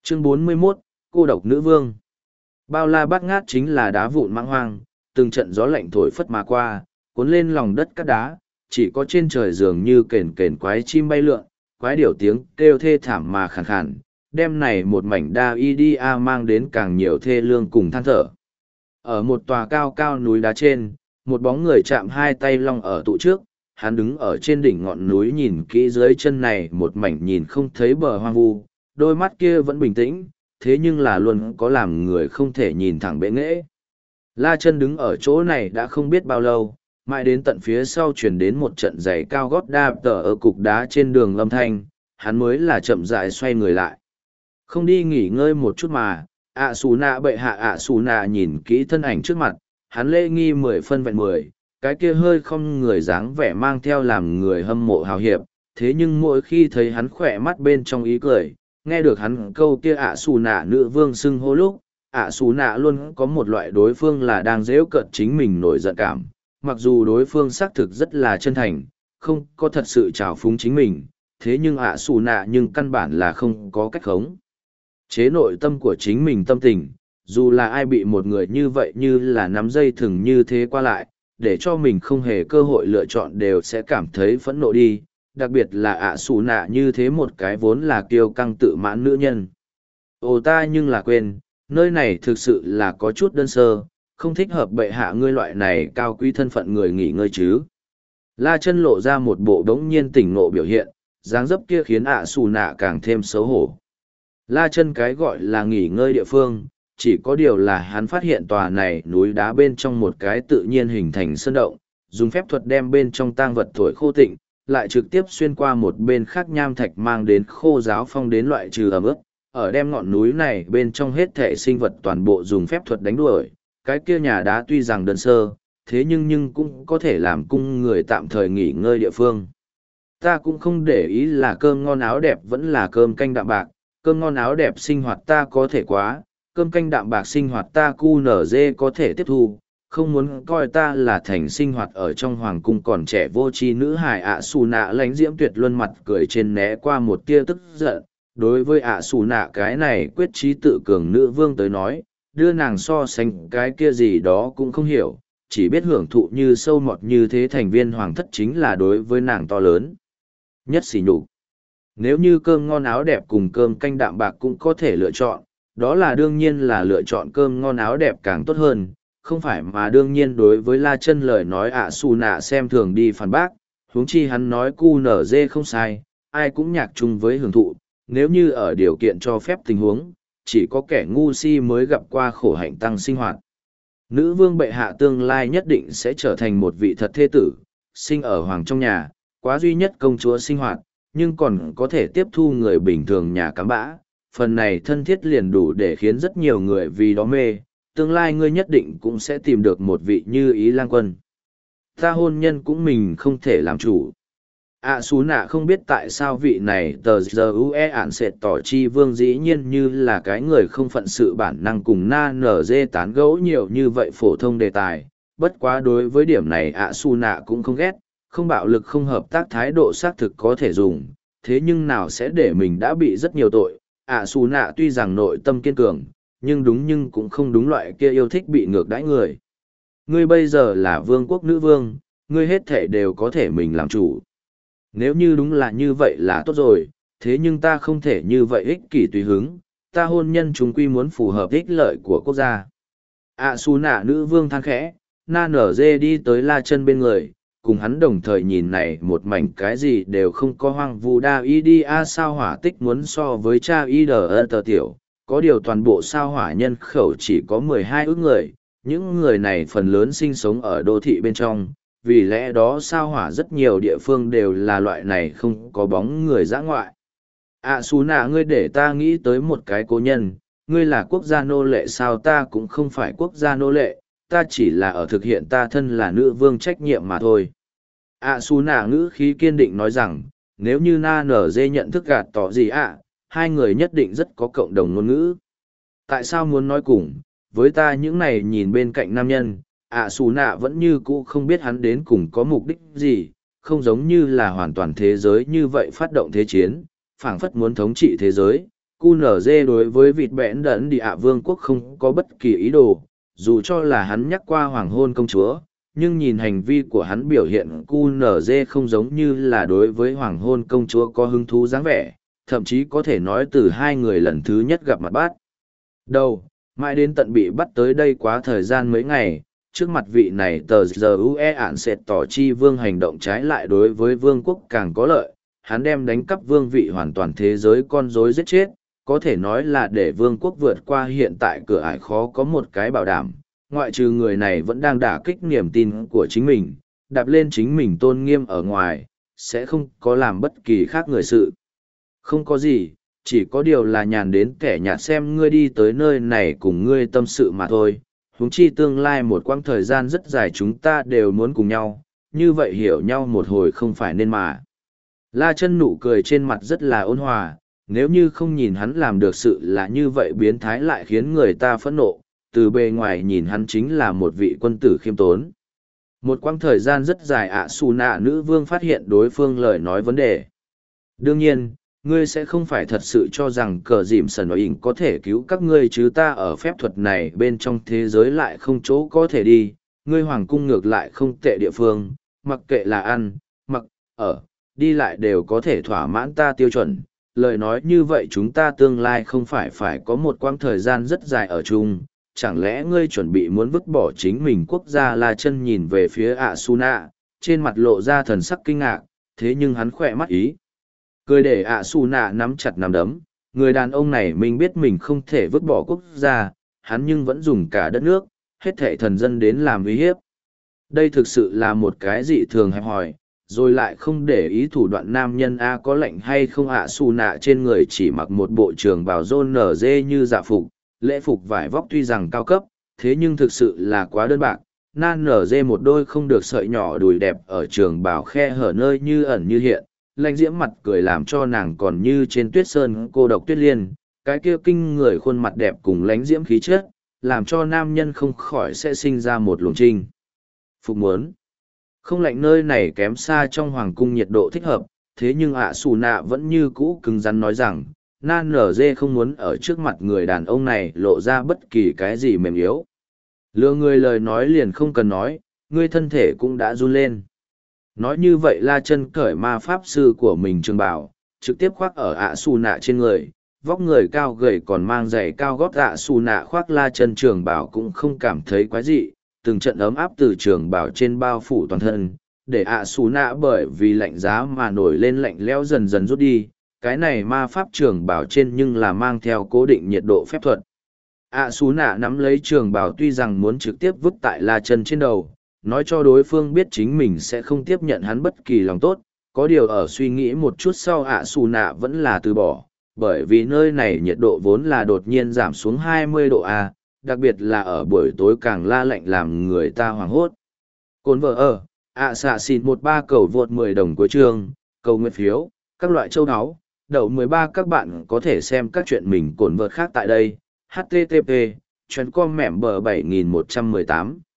Chương 41, cô độc nữ vương. Bao la bát ngát chính là đá vụn mãng hoang, từng trận gió lạnh thổi phất mà qua, cuốn lên lòng đất cát đá, chỉ có trên trời dường như kền kền quái chim bay lượn, quái điểu tiếng kêu thê thảm mà khàn khàn, đêm này một mảnh đa idia mang đến càng nhiều thê lương cùng than thở. Ở một tòa cao cao núi đá trên, một bóng người chạm hai tay long ở tụ trước, hắn đứng ở trên đỉnh ngọn núi nhìn kỹ dưới chân này một mảnh nhìn không thấy bờ hoang vu, đôi mắt kia vẫn bình tĩnh, thế nhưng là luôn có làm người không thể nhìn thẳng bệ nghễ. La Chân đứng ở chỗ này đã không biết bao lâu, mãi đến tận phía sau chuyển đến một trận giày cao gót đạp tở ở cục đá trên đường âm thanh, hắn mới là chậm rãi xoay người lại. Không đi nghỉ ngơi một chút mà, ạ xù nạ bệ hạ ạ xù nạ nhìn kỹ thân ảnh trước mặt, hắn lễ nghi 10 phân vẹn 10, cái kia hơi không người dáng vẻ mang theo làm người hâm mộ hào hiệp, thế nhưng mỗi khi thấy hắn khỏe mắt bên trong ý cười, nghe được hắn câu kia ạ xù nạ nữ vương xưng hô lúc, ạ xù nạ luôn có một loại đối phương là đang dễu cợt chính mình nổi giận cảm, mặc dù đối phương xác thực rất là chân thành, không có thật sự trào phúng chính mình, thế nhưng ạ xù nạ nhưng căn bản là không có cách khống chế nội tâm của chính mình tâm tình, dù là ai bị một người như vậy như là nắm dây thừng như thế qua lại, để cho mình không hề cơ hội lựa chọn đều sẽ cảm thấy phẫn nộ đi, đặc biệt là ạ xù nạ như thế một cái vốn là kiêu căng tự mãn nữ nhân. Ồ ta nhưng là quên, nơi này thực sự là có chút đơn sơ, không thích hợp bệ hạ ngươi loại này cao quý thân phận người nghỉ ngơi chứ. La Chân lộ ra một bộ đống nhiên tỉnh ngộ biểu hiện, dáng dấp kia khiến ạ xù nạ càng thêm xấu hổ. La Chân cái gọi là nghỉ ngơi địa phương, chỉ có điều là hắn phát hiện tòa này núi đá bên trong một cái tự nhiên hình thành sơn động, dùng phép thuật đem bên trong tang vật thổi khô tịnh, lại trực tiếp xuyên qua một bên khác nham thạch mang đến khô giáo phong đến loại trừ ẩm ướt, ở đem ngọn núi này bên trong hết thể sinh vật toàn bộ dùng phép thuật đánh đuổi, cái kia nhà đá tuy rằng đơn sơ, thế nhưng cũng có thể làm cung người tạm thời nghỉ ngơi địa phương. Ta cũng không để ý là cơm ngon áo đẹp vẫn là cơm canh đạm bạc, cơm ngon áo đẹp sinh hoạt ta có thể quá, cơm canh đạm bạc sinh hoạt ta cu nở dê có thể tiếp thu, không muốn coi ta là thành sinh hoạt ở trong hoàng cung còn trẻ vô tri nữ hài ạ xù nạ lánh diễm tuyệt luân mặt cười trên né qua một tia tức giận. Đối với ạ xù nạ cái này quyết trí tự cường nữ vương tới nói, đưa nàng so sánh cái kia gì đó cũng không hiểu, chỉ biết hưởng thụ như sâu mọt như thế thành viên hoàng thất chính là đối với nàng to lớn nhất xỉ nhục. Nếu như cơm ngon áo đẹp cùng cơm canh đạm bạc cũng có thể lựa chọn, đó là đương nhiên là lựa chọn cơm ngon áo đẹp càng tốt hơn, không phải mà đương nhiên đối với La Chân lời nói ạ xù nạ xem thường đi phản bác, huống chi hắn nói cu nở dê không sai, ai cũng nhạc chung với hưởng thụ, nếu như ở điều kiện cho phép tình huống, chỉ có kẻ ngu si mới gặp qua khổ hạnh tăng sinh hoạt. Nữ vương bệ hạ tương lai nhất định sẽ trở thành một vị thật thê tử, sinh ở hoàng trong nhà, quá duy nhất công chúa sinh hoạt, nhưng còn có thể tiếp thu người bình thường nhà cắm bã. Phần này thân thiết liền đủ để khiến rất nhiều người vì đó mê, tương lai ngươi nhất định cũng sẽ tìm được một vị như ý lang quân. Ta hôn nhân cũng mình không thể làm chủ. Xú nạ không biết tại sao vị này tờ giờ ue ản sệt tỏ chi vương dĩ nhiên như là cái người không phận sự bản năng cùng na nở dê tán gẫu nhiều như vậy phổ thông đề tài, bất quá đối với điểm này xú nạ cũng không ghét, không bạo lực không hợp tác thái độ xác thực có thể dùng, thế nhưng nào sẽ để mình đã bị rất nhiều tội. Xú nạ tuy rằng nội tâm kiên cường, nhưng cũng không đúng loại kia yêu thích bị ngược đãi người. Ngươi bây giờ là vương quốc nữ vương, ngươi hết thể đều có thể mình làm chủ. Nếu như đúng là như vậy là tốt rồi, thế nhưng ta không thể như vậy ích kỷ tùy hứng, ta hôn nhân chúng quy muốn phù hợp ích lợi của quốc gia. Xú nạ nữ vương than khẽ, na nở dê đi tới La Chân bên người, cùng hắn đồng thời nhìn này một mảnh cái gì đều không có hoang vu đa y đi sao hỏa tích muốn so với cha y đờ tờ tiểu, có điều toàn bộ sao hỏa nhân khẩu chỉ có 12 ức người, những người này phần lớn sinh sống ở đô thị bên trong, vì lẽ đó sao hỏa rất nhiều địa phương đều là loại này không có bóng người dã ngoại. Xú nạ ngươi để ta nghĩ tới một cái cố nhân, ngươi là quốc gia nô lệ sao? Ta cũng không phải quốc gia nô lệ, ta chỉ là ở thực hiện ta thân là nữ vương trách nhiệm mà thôi. Xú nạ ngữ khí kiên định nói rằng, nếu như na nở dê nhận thức gạt tỏ gì hai người nhất định rất có cộng đồng ngôn ngữ. Tại sao muốn nói cùng, với ta những này nhìn bên cạnh nam nhân, xù nạ vẫn như cũ không biết hắn đến cùng có mục đích gì, không giống như là hoàn toàn thế giới như vậy phát động thế chiến, phảng phất muốn thống trị thế giới, QNZ đối với vịt bẽn đẫn địa ạ vương quốc không có bất kỳ ý đồ, dù cho là hắn nhắc qua hoàng hôn công chúa, nhưng nhìn hành vi của hắn biểu hiện QNZ không giống như là đối với hoàng hôn công chúa có hứng thú dáng vẻ, thậm chí có thể nói từ hai người lần thứ nhất gặp mặt bắt đầu, mãi đến tận bị bắt tới đây quá thời gian mấy ngày, trước mặt vị này tờ giờ UE ản sệt tỏ chi vương hành động trái lại đối với vương quốc càng có lợi, hắn đem đánh cắp vương vị hoàn toàn thế giới con rối giết chết, có thể nói là để vương quốc vượt qua hiện tại cửa ải khó có một cái bảo đảm, ngoại trừ người này vẫn đang đả kích niềm tin của chính mình, đạp lên chính mình tôn nghiêm ở ngoài, sẽ không có làm bất kỳ khác người sự. Không có gì, chỉ có điều là nhàn đến kẻ nhạt xem ngươi đi tới nơi này cùng ngươi tâm sự mà thôi. Huống chi tương lai một quãng thời gian rất dài chúng ta đều muốn cùng nhau, như vậy hiểu nhau một hồi không phải nên mà. La Chân nụ cười trên mặt rất là ôn hòa, nếu như không nhìn hắn làm được sự là như vậy biến thái lại khiến người ta phẫn nộ, từ bề ngoài nhìn hắn chính là một vị quân tử khiêm tốn. Một quãng thời gian rất dài ạ Su Nạ nữ vương phát hiện đối phương lời nói vấn đề. Đương nhiên, ngươi sẽ không phải thật sự cho rằng cờ dìm sần nói ỉnh có thể cứu các ngươi chứ ta ở phép thuật này bên trong thế giới lại không chỗ có thể đi, ngươi hoàng cung ngược lại không tệ địa phương, mặc kệ là ăn, mặc, ở, đi lại đều có thể thỏa mãn ta tiêu chuẩn. Lời nói như vậy chúng ta tương lai không phải có một quãng thời gian rất dài ở chung, chẳng lẽ ngươi chuẩn bị muốn vứt bỏ chính mình quốc gia? La Chân nhìn về phía ạ Su Nạ, trên mặt lộ ra thần sắc kinh ngạc, thế nhưng hắn khỏe mắt ý cười để ạ Su Nạ nắm chặt nắm đấm, người đàn ông này mình biết mình không thể vứt bỏ quốc gia, hắn nhưng vẫn dùng cả đất nước, hết thảy thần dân đến làm uy hiếp. Đây thực sự là một cái dị thường hẹp hòi, rồi lại không để ý thủ đoạn nam nhân A có lệnh hay không. ạ Su Nạ trên người chỉ mặc một bộ trường bào rôn nở dê như dạ phục, lễ phục vải vóc tuy rằng cao cấp, thế nhưng thực sự là quá đơn bạc, nan nở dê một đôi không được sợi nhỏ đùi đẹp ở trường bào khe hở nơi như ẩn như hiện, lãnh diễm mặt cười làm cho nàng còn như trên tuyết sơn cô độc tuyết liên, cái kia kinh người khuôn mặt đẹp cùng lãnh diễm khí chất, làm cho nam nhân không khỏi sẽ sinh ra một luồng trinh phục muốn. Không lạnh nơi này kém xa trong hoàng cung nhiệt độ thích hợp, thế nhưng ạ Su Nạ vẫn như cũ cứng rắn nói rằng, nan nở dê không muốn ở trước mặt người đàn ông này lộ ra bất kỳ cái gì mềm yếu. Lừa người lời nói liền không cần nói, ngươi thân thể cũng đã run lên. Nói như vậy La Chân cởi ma pháp sư của mình trường bào, trực tiếp khoác ở ạ Su Nạ trên người, vóc người cao gầy còn mang giày cao gót ạ Su Nạ khoác La Chân trường bào cũng không cảm thấy quái dị, từng trận ấm áp từ trường bào trên bao phủ toàn thân, để ạ Su Nạ bởi vì lạnh giá mà nổi lên lạnh lẽo dần dần rút đi. Cái này ma pháp trường bào trên nhưng là mang theo cố định nhiệt độ phép thuật. ạ Su Nạ nắm lấy trường bào tuy rằng muốn trực tiếp vứt tại La Chân trên đầu, nói cho đối phương biết chính mình sẽ không tiếp nhận hắn bất kỳ lòng tốt, có điều ở suy nghĩ một chút sau ạ Su Nạ vẫn là từ bỏ, bởi vì nơi này nhiệt độ vốn là đột nhiên giảm xuống 20 độ A, đặc biệt là ở buổi tối càng la lạnh làm người ta hoảng hốt. Cồn vợ ở, ạ xạ xin 13 cầu vượt 10 đồng cuối chương, cầu nguyện phiếu, các loại châu áo, đậu 13 các bạn có thể xem các chuyện mình cồn vợt khác tại đây, http, chuyến com mẻm bờ 7118.